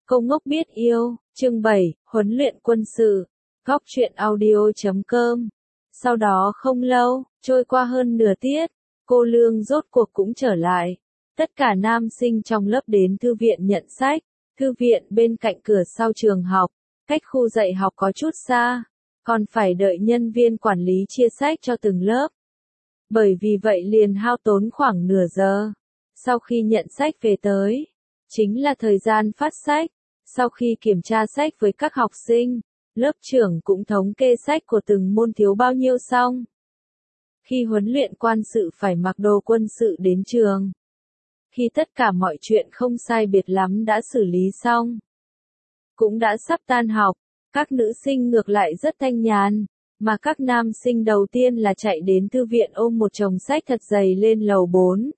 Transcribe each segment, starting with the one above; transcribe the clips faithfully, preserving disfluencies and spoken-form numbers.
Cô ngốc biết yêu, chương bảy, huấn luyện quân sự, góc truyện audio chấm com. Sau đó không lâu, trôi qua hơn nửa tiết, cô Lương rốt cuộc cũng trở lại. Tất cả nam sinh trong lớp đến thư viện nhận sách, thư viện bên cạnh cửa sau trường học, cách khu dạy học có chút xa, còn phải đợi nhân viên quản lý chia sách cho từng lớp. Bởi vì vậy liền hao tốn khoảng nửa giờ. Sau khi nhận sách về tới, chính là thời gian phát sách. Sau khi kiểm tra sách với các học sinh, lớp trưởng cũng thống kê sách của từng môn thiếu bao nhiêu xong. Khi huấn luyện quan sự phải mặc đồ quân sự đến trường. Khi tất cả mọi chuyện không sai biệt lắm đã xử lý xong, cũng đã sắp tan học, các nữ sinh ngược lại rất thanh nhàn, mà các nam sinh đầu tiên là chạy đến thư viện ôm một chồng sách thật dày lên lầu bốn.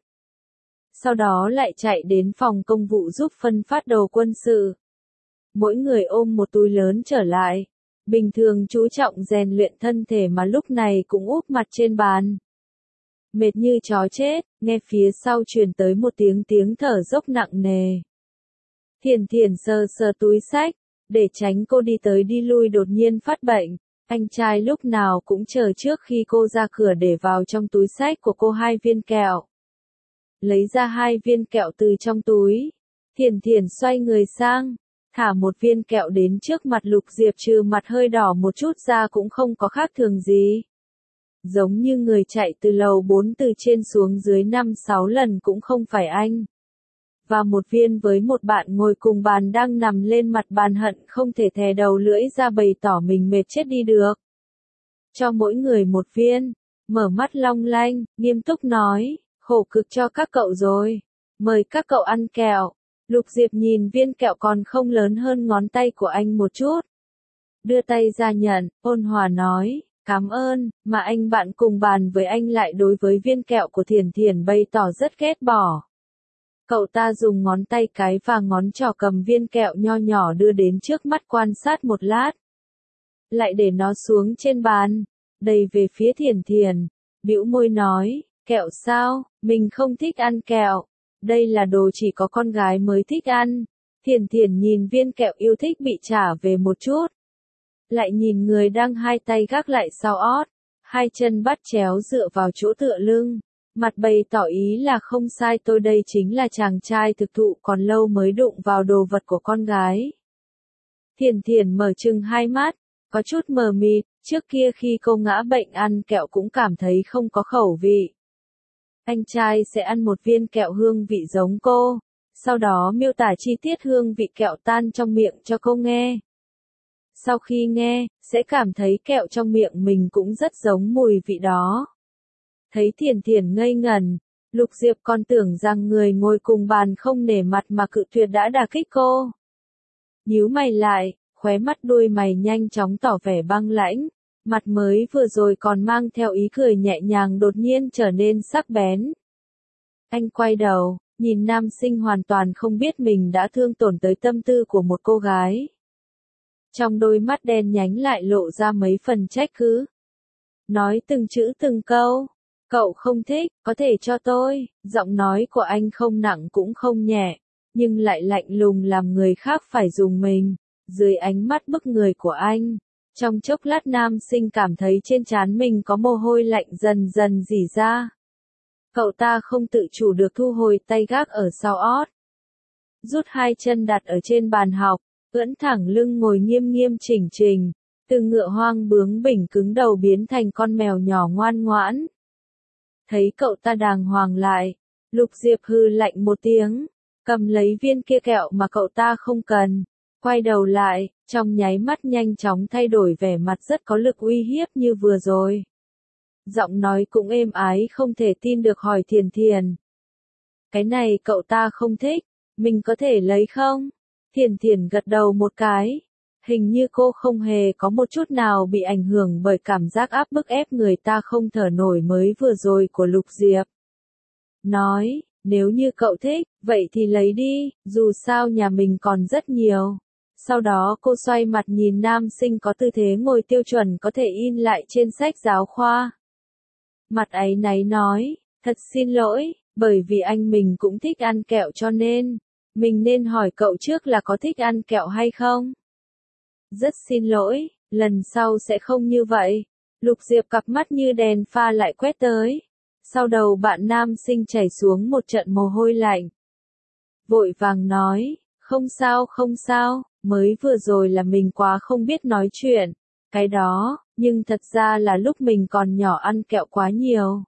Sau đó lại chạy đến phòng công vụ giúp phân phát đồ quân sự. Mỗi người ôm một túi lớn trở lại. Bình thường chú trọng rèn luyện thân thể mà lúc này cũng úp mặt trên bàn. Mệt như chó chết, nghe phía sau truyền tới một tiếng tiếng thở dốc nặng nề. Thiền Thiền sờ sờ túi sách, để tránh cô đi tới đi lui đột nhiên phát bệnh. Anh trai lúc nào cũng chờ trước khi cô ra cửa để vào trong túi sách của cô hai viên kẹo. Lấy ra hai viên kẹo từ trong túi. Thiền Thiền xoay người sang, thả một viên kẹo đến trước mặt Lục Diệp, trừ mặt hơi đỏ một chút ra cũng không có khác thường gì. Giống như người chạy từ lầu bốn từ trên xuống dưới năm sáu lần cũng không phải anh. Và một viên với một bạn ngồi cùng bàn đang nằm lên mặt bàn hận không thể thè đầu lưỡi ra bày tỏ mình mệt chết đi được. Cho mỗi người một viên, mở mắt long lanh, nghiêm túc nói, khổ cực cho các cậu rồi, mời các cậu ăn kẹo. Lục Diệp nhìn viên kẹo còn không lớn hơn ngón tay của anh một chút. Đưa tay ra nhận, ôn hòa nói, cảm ơn, mà anh bạn cùng bàn với anh lại đối với viên kẹo của Thiền Thiền bày tỏ rất ghét bỏ. Cậu ta dùng ngón tay cái và ngón trỏ cầm viên kẹo nho nhỏ đưa đến trước mắt quan sát một lát. Lại để nó xuống trên bàn, đầy về phía Thiền Thiền, bĩu môi nói, kẹo sao, mình không thích ăn kẹo. Đây là đồ chỉ có con gái mới thích ăn. Thiền Thiền nhìn viên kẹo yêu thích bị trả về một chút. Lại nhìn người đang hai tay gác lại sau ót, hai chân bắt chéo dựa vào chỗ tựa lưng. Mặt bày tỏ ý là không sai, tôi đây chính là chàng trai thực thụ còn lâu mới đụng vào đồ vật của con gái. Thiền Thiền mở trừng hai mắt, có chút mờ mịt, trước kia khi cô ngã bệnh ăn kẹo cũng cảm thấy không có khẩu vị. Anh trai sẽ ăn một viên kẹo hương vị giống cô, sau đó miêu tả chi tiết hương vị kẹo tan trong miệng cho cô nghe. Sau khi nghe, sẽ cảm thấy kẹo trong miệng mình cũng rất giống mùi vị đó. Thấy Thiền Thiền ngây ngẩn, Lục Diệp còn tưởng rằng người ngồi cùng bàn không nể mặt mà cự tuyệt đã đả kích cô. Nhíu mày lại, khóe mắt đuôi mày nhanh chóng tỏ vẻ băng lãnh. Mặt mới vừa rồi còn mang theo ý cười nhẹ nhàng đột nhiên trở nên sắc bén. Anh quay đầu, nhìn nam sinh hoàn toàn không biết mình đã thương tổn tới tâm tư của một cô gái. Trong đôi mắt đen nhánh lại lộ ra mấy phần trách cứ. Nói từng chữ từng câu, cậu không thích, có thể cho tôi. Giọng nói của anh không nặng cũng không nhẹ, nhưng lại lạnh lùng làm người khác phải rùng mình. Dưới ánh mắt bức người của anh, trong chốc lát nam sinh cảm thấy trên trán mình có mồ hôi lạnh dần dần rỉ ra. Cậu ta không tự chủ được thu hồi tay gác ở sau ót. Rút hai chân đặt ở trên bàn học, ưỡn thẳng lưng ngồi nghiêm nghiêm chỉnh chỉnh, từ ngựa hoang bướng bỉnh cứng đầu biến thành con mèo nhỏ ngoan ngoãn. Thấy cậu ta đàng hoàng lại, Lục Diệp hừ lạnh một tiếng, cầm lấy viên kia kẹo mà cậu ta không cần. Quay đầu lại, trong nháy mắt nhanh chóng thay đổi vẻ mặt rất có lực uy hiếp như vừa rồi. Giọng nói cũng êm ái không thể tin được hỏi Thiền Thiền. Cái này cậu ta không thích, mình có thể lấy không? Thiền Thiền gật đầu một cái. Hình như cô không hề có một chút nào bị ảnh hưởng bởi cảm giác áp bức ép người ta không thở nổi mới vừa rồi của Lục Diệp. Nói, nếu như cậu thích, vậy thì lấy đi, dù sao nhà mình còn rất nhiều. Sau đó cô xoay mặt nhìn nam sinh có tư thế ngồi tiêu chuẩn có thể in lại trên sách giáo khoa. Mặt áy náy nói, thật xin lỗi, bởi vì anh mình cũng thích ăn kẹo cho nên, Mình nên hỏi cậu trước là có thích ăn kẹo hay không? Rất xin lỗi, lần sau sẽ không như vậy. Lục Diệp cặp mắt như đèn pha lại quét tới. Sau đầu bạn nam sinh chảy xuống một trận mồ hôi lạnh. Vội vàng nói, không sao không sao, mới vừa rồi là mình quá không biết nói chuyện. Cái đó, nhưng thật ra là lúc mình còn nhỏ ăn kẹo quá nhiều.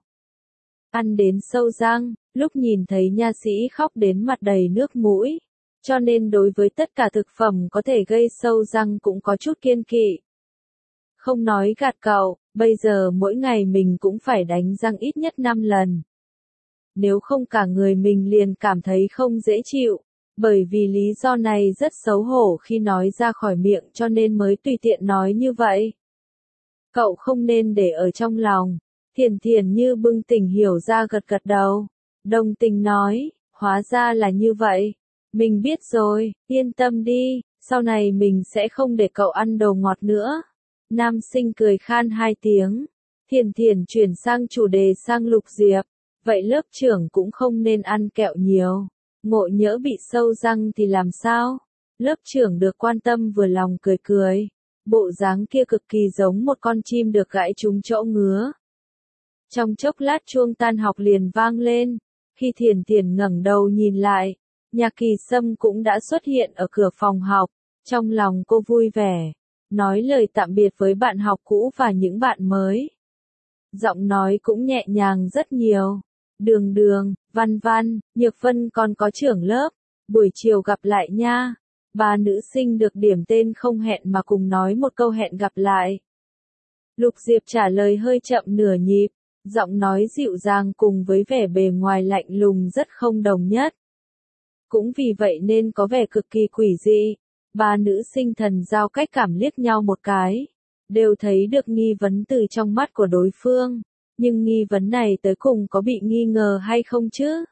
Ăn đến sâu răng, lúc nhìn thấy nha sĩ khóc đến mặt đầy nước mũi. Cho nên đối với tất cả thực phẩm có thể gây sâu răng cũng có chút kiêng kỵ. Không nói gạt cậu, bây giờ mỗi ngày mình cũng phải đánh răng ít nhất năm lần. Nếu không cả người mình liền cảm thấy không dễ chịu. Bởi vì lý do này rất xấu hổ khi nói ra khỏi miệng cho nên mới tùy tiện nói như vậy. Cậu không nên để ở trong lòng. Thiền Thiền như bừng tỉnh hiểu ra gật gật đầu. Đồng tình nói, hóa ra là như vậy. Mình biết rồi, yên tâm đi, sau này mình sẽ không để cậu ăn đồ ngọt nữa. Nam sinh cười khan hai tiếng. Thiền Thiền chuyển sang chủ đề sang Lục Diệp. Vậy lớp trưởng cũng không nên ăn kẹo nhiều. Ngộ nhỡ bị sâu răng thì làm sao? Lớp trưởng được quan tâm vừa lòng cười cười. Bộ dáng kia cực kỳ giống một con chim được gãi trúng chỗ ngứa. Trong chốc lát chuông tan học liền vang lên. Khi Thiền Thiền ngẩng đầu nhìn lại, Nhạc Kỳ Sâm cũng đã xuất hiện ở cửa phòng học. Trong lòng cô vui vẻ, nói lời tạm biệt với bạn học cũ và những bạn mới. Giọng nói cũng nhẹ nhàng rất nhiều. Đường Đường, Văn Văn, Nhược Vân còn có trưởng lớp, buổi chiều gặp lại nha. Ba nữ sinh được điểm tên không hẹn mà cùng nói một câu hẹn gặp lại. Lục Diệp trả lời hơi chậm nửa nhịp, giọng nói dịu dàng cùng với vẻ bề ngoài lạnh lùng rất không đồng nhất. Cũng vì vậy nên có vẻ cực kỳ quỷ dị. Ba nữ sinh thần giao cách cảm liếc nhau một cái, đều thấy được nghi vấn từ trong mắt của đối phương. Nhưng nghi vấn này tới cùng có bị nghi ngờ hay không chứ?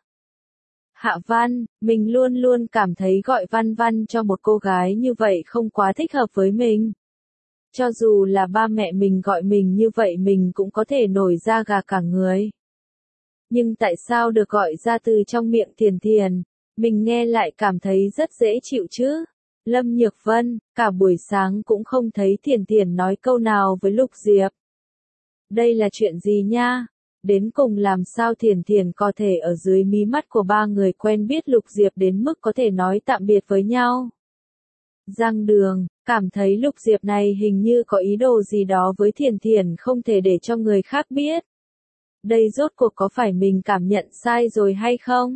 Hạ Văn, mình luôn luôn cảm thấy gọi Văn Văn cho một cô gái như vậy không quá thích hợp với mình. Cho dù là ba mẹ mình gọi mình như vậy mình cũng có thể nổi da gà cả người. Nhưng tại sao được gọi ra từ trong miệng Thiền Thiền, mình nghe lại cảm thấy rất dễ chịu chứ? Lâm Nhược Vân, cả buổi sáng cũng không thấy Thiền Thiền nói câu nào với Lục Diệp. Đây là chuyện gì nha? Đến cùng làm sao Thiền Thiền có thể ở dưới mí mắt của ba người quen biết Lục Diệp đến mức có thể nói tạm biệt với nhau? Giang Đường, cảm thấy Lục Diệp này hình như có ý đồ gì đó với Thiền Thiền không thể để cho người khác biết. Đây rốt cuộc có phải mình cảm nhận sai rồi hay không?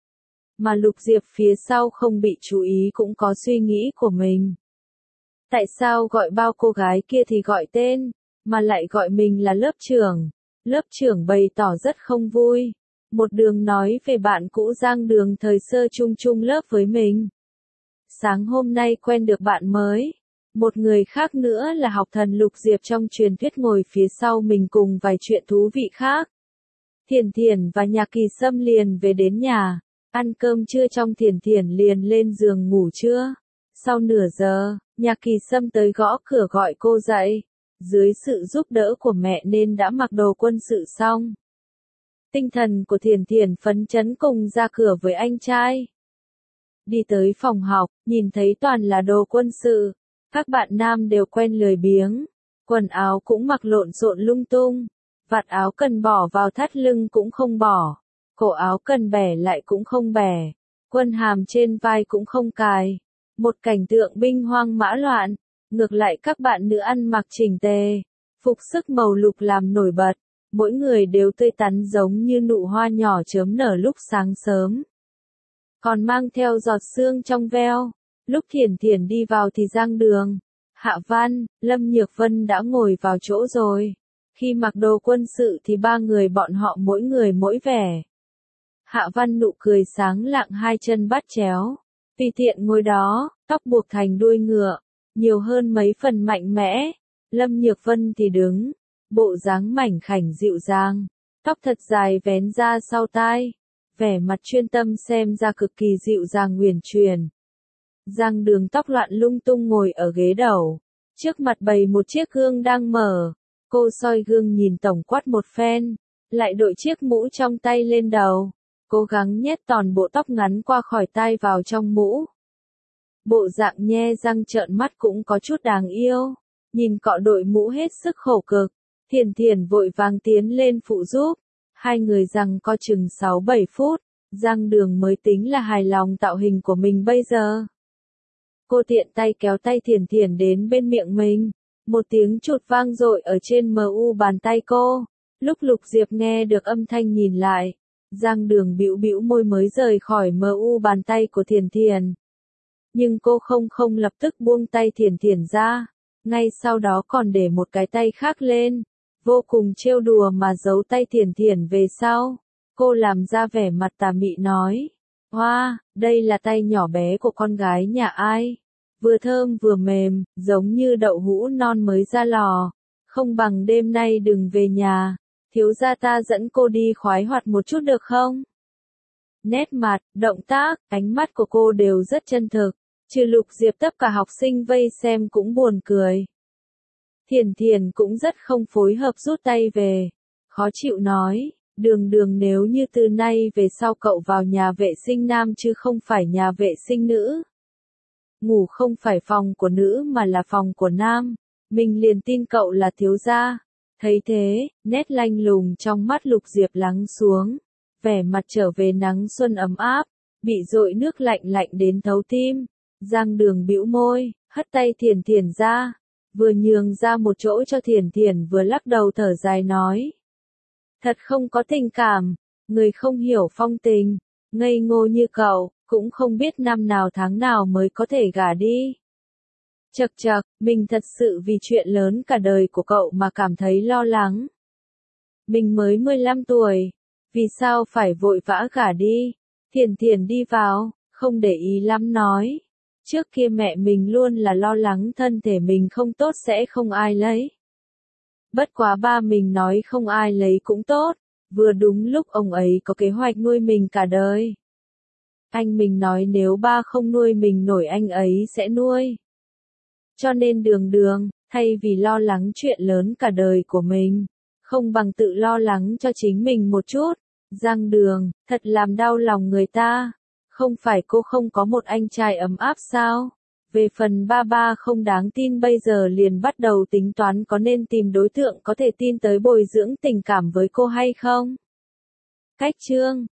Mà Lục Diệp phía sau không bị chú ý cũng có suy nghĩ của mình. Tại sao gọi bao cô gái kia thì gọi tên, mà lại gọi mình là lớp trưởng? Lớp trưởng bày tỏ rất không vui. Một đường nói về bạn cũ Giang Đường thời sơ chung chung lớp với mình. Sáng hôm nay quen được bạn mới. Một người khác nữa là học thần Lục Diệp trong truyền thuyết ngồi phía sau mình cùng vài chuyện thú vị khác. Thiền Thiền và Nhạc Kỳ Sâm liền về đến nhà. Ăn cơm trưa trong Thiền Thiền liền lên giường ngủ trưa. Sau nửa giờ, Nhạc Kỳ Sâm tới gõ cửa gọi cô dậy. Dưới sự giúp đỡ của mẹ nên đã mặc đồ quân sự xong. Tinh thần của Thiền Thiền phấn chấn cùng ra cửa với anh trai. Đi tới phòng học, nhìn thấy toàn là đồ quân sự. Các bạn nam đều quen lười biếng. Quần áo cũng mặc lộn xộn lung tung. Vạt áo cần bỏ vào thắt lưng cũng không bỏ. Cổ áo cần bẻ lại cũng không bẻ. Quân hàm trên vai cũng không cài. Một cảnh tượng binh hoang mã loạn. Ngược lại các bạn nữ ăn mặc chỉnh tề. Phục sức màu lục làm nổi bật. Mỗi người đều tươi tắn giống như nụ hoa nhỏ chớm nở lúc sáng sớm. Còn mang theo giọt sương trong veo. Lúc Thiền Thiền đi vào thì Giang Đường, Hạ Văn, Lâm Nhược Vân đã ngồi vào chỗ rồi. Khi mặc đồ quân sự thì ba người bọn họ mỗi người mỗi vẻ. Hạ Văn nụ cười sáng lạng hai chân bắt chéo. Tùy tiện ngồi đó, tóc buộc thành đuôi ngựa. Nhiều hơn mấy phần mạnh mẽ. Lâm Nhược Vân thì đứng. Bộ dáng mảnh khảnh dịu dàng. Tóc thật dài vén ra sau tai. Vẻ mặt chuyên tâm xem ra cực kỳ dịu dàng huyền truyền. Giang Đường tóc loạn lung tung ngồi ở ghế đầu. Trước mặt bày một chiếc gương đang mở. Cô soi gương nhìn tổng quát một phen. Lại đội chiếc mũ trong tay lên đầu. cố gắng nhét toàn bộ tóc ngắn qua khỏi tai vào trong mũ. Bộ dạng nhe răng trợn mắt cũng có chút đáng yêu, nhìn cọ đội mũ hết sức khổ cực, Thiền Thiền vội vàng tiến lên phụ giúp, hai người giằng co chừng sáu bảy phút, Giang Đường mới tính là hài lòng tạo hình của mình bây giờ. Cô tiện tay kéo tay Thiền Thiền đến bên miệng mình, một tiếng chụt vang dội ở trên mờ u bàn tay cô, lúc Lục Diệp nghe được âm thanh nhìn lại, Giang Đường bĩu bĩu môi mới rời khỏi mờ u bàn tay của Thiền Thiền. Nhưng cô không không lập tức buông tay Thiền Thiền ra, ngay sau đó còn để một cái tay khác lên, vô cùng trêu đùa mà giấu tay Thiền Thiền về sau. Cô làm ra vẻ mặt tà mị nói, hoa, đây là tay nhỏ bé của con gái nhà ai? Vừa thơm vừa mềm, giống như đậu hũ non mới ra lò, không bằng đêm nay đừng về nhà, thiếu gia ta dẫn cô đi khoái hoạt một chút được không? Nét mặt, động tác, ánh mắt của cô đều rất chân thực, trừ Lục Diệp tất cả học sinh vây xem cũng buồn cười. Thiền Thiền cũng rất không phối hợp rút tay về, khó chịu nói, Đường Đường nếu như từ nay về sau cậu vào nhà vệ sinh nam chứ không phải nhà vệ sinh nữ. Ngủ không phải phòng của nữ mà là phòng của nam, mình liền tin cậu là thiếu gia. Thấy thế, nét lanh lùng trong mắt Lục Diệp lắng xuống, vẻ mặt trở về nắng xuân ấm áp, bị dội nước lạnh lạnh đến thấu tim. Giang Đường bĩu môi, hất tay Thiền Thiền ra, vừa nhường ra một chỗ cho Thiền Thiền vừa lắc đầu thở dài nói. Thật không có tình cảm, người không hiểu phong tình, ngây ngô như cậu, cũng không biết năm nào tháng nào mới có thể gả đi. Chậc chậc, mình thật sự vì chuyện lớn cả đời của cậu mà cảm thấy lo lắng. Mình mới mười lăm tuổi, vì sao phải vội vã gả đi? Thiền Thiền đi vào, không để ý lắm nói. Trước kia mẹ mình luôn là lo lắng thân thể mình không tốt sẽ không ai lấy. Bất quá ba mình nói không ai lấy cũng tốt, vừa đúng lúc ông ấy có kế hoạch nuôi mình cả đời. Anh mình nói nếu ba không nuôi mình nổi anh ấy sẽ nuôi. Cho nên Đường Đường, thay vì lo lắng chuyện lớn cả đời của mình, không bằng tự lo lắng cho chính mình một chút. Giang Đường, thật làm đau lòng người ta. Không phải cô không có một anh trai ấm áp sao? Về phần ba ba không đáng tin bây giờ liền bắt đầu tính toán có nên tìm đối tượng có thể tin tới bồi dưỡng tình cảm với cô hay không? Cách chương